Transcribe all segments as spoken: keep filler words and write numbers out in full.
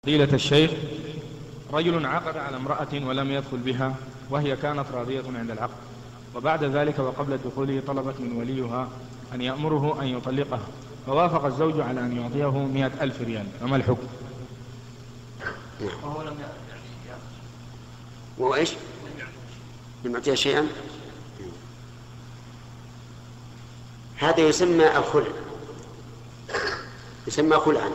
فضيلة الشيخ، رجل عقد على امرأة ولم يدخل بها وهي كانت راضية عند العقد، وبعد ذلك وقبل دخوله طلبت من وليها أن يأمره أن يطلقها، فوافق الزوج على أن يعطيه مئة ألف ريال، فما الحكم؟ وهو لم وهو إيش؟ لم يعطيها شيئا. هذا يسمى الخلع، يسمى خلعا،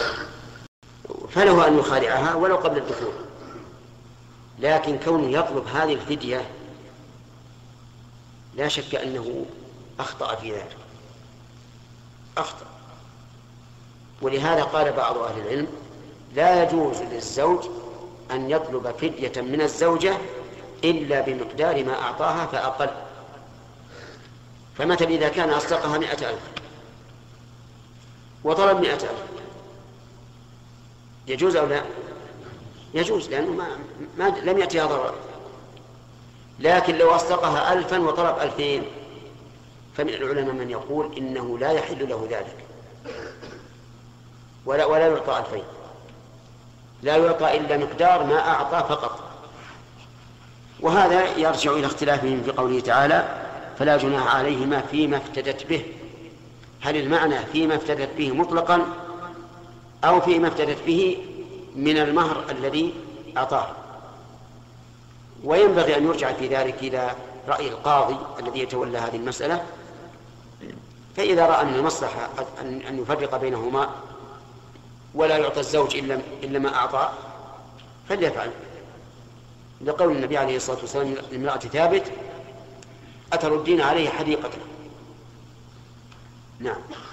فله أن يخالعها ولو قبل الدخول، لكن كونه يطلب هذه الفدية لا شك أنه أخطأ في ذلك، أخطأ. ولهذا قال بعض أهل العلم: لا يجوز للزوج أن يطلب فدية من الزوجة إلا بمقدار ما أعطاها فأقل. فمثلا إذا كان أصدقها مئة ألف وطلب مئة ألف، يجوز أو لا؟ يجوز، لأنه ما, ما لم يأتيها ضرر. لكن لو أصدقها ألفا وطلب ألفين، فمن العلماء من يقول إنه لا يحل له ذلك، ولا, ولا يعطى ألفين، لا يعطى إلا مقدار ما أعطى فقط. وهذا يرجع إلى اختلافهم في قوله تعالى: فلا جناح عليهما فيما افتدت به. هل المعنى فيما افتدت به مطلقا أو فيما افتدت به من المهر الذي أعطاه؟ وينبغي أن يرجع في ذلك إلى رأي القاضي الذي يتولى هذه المسألة، فإذا رأى من المصلحة أن يفرق بينهما ولا يعطى الزوج إلا ما أعطى فليفعل، لقول النبي عليه الصلاة والسلام لامرأة ثابت: أتردين عليه حديقته. نعم.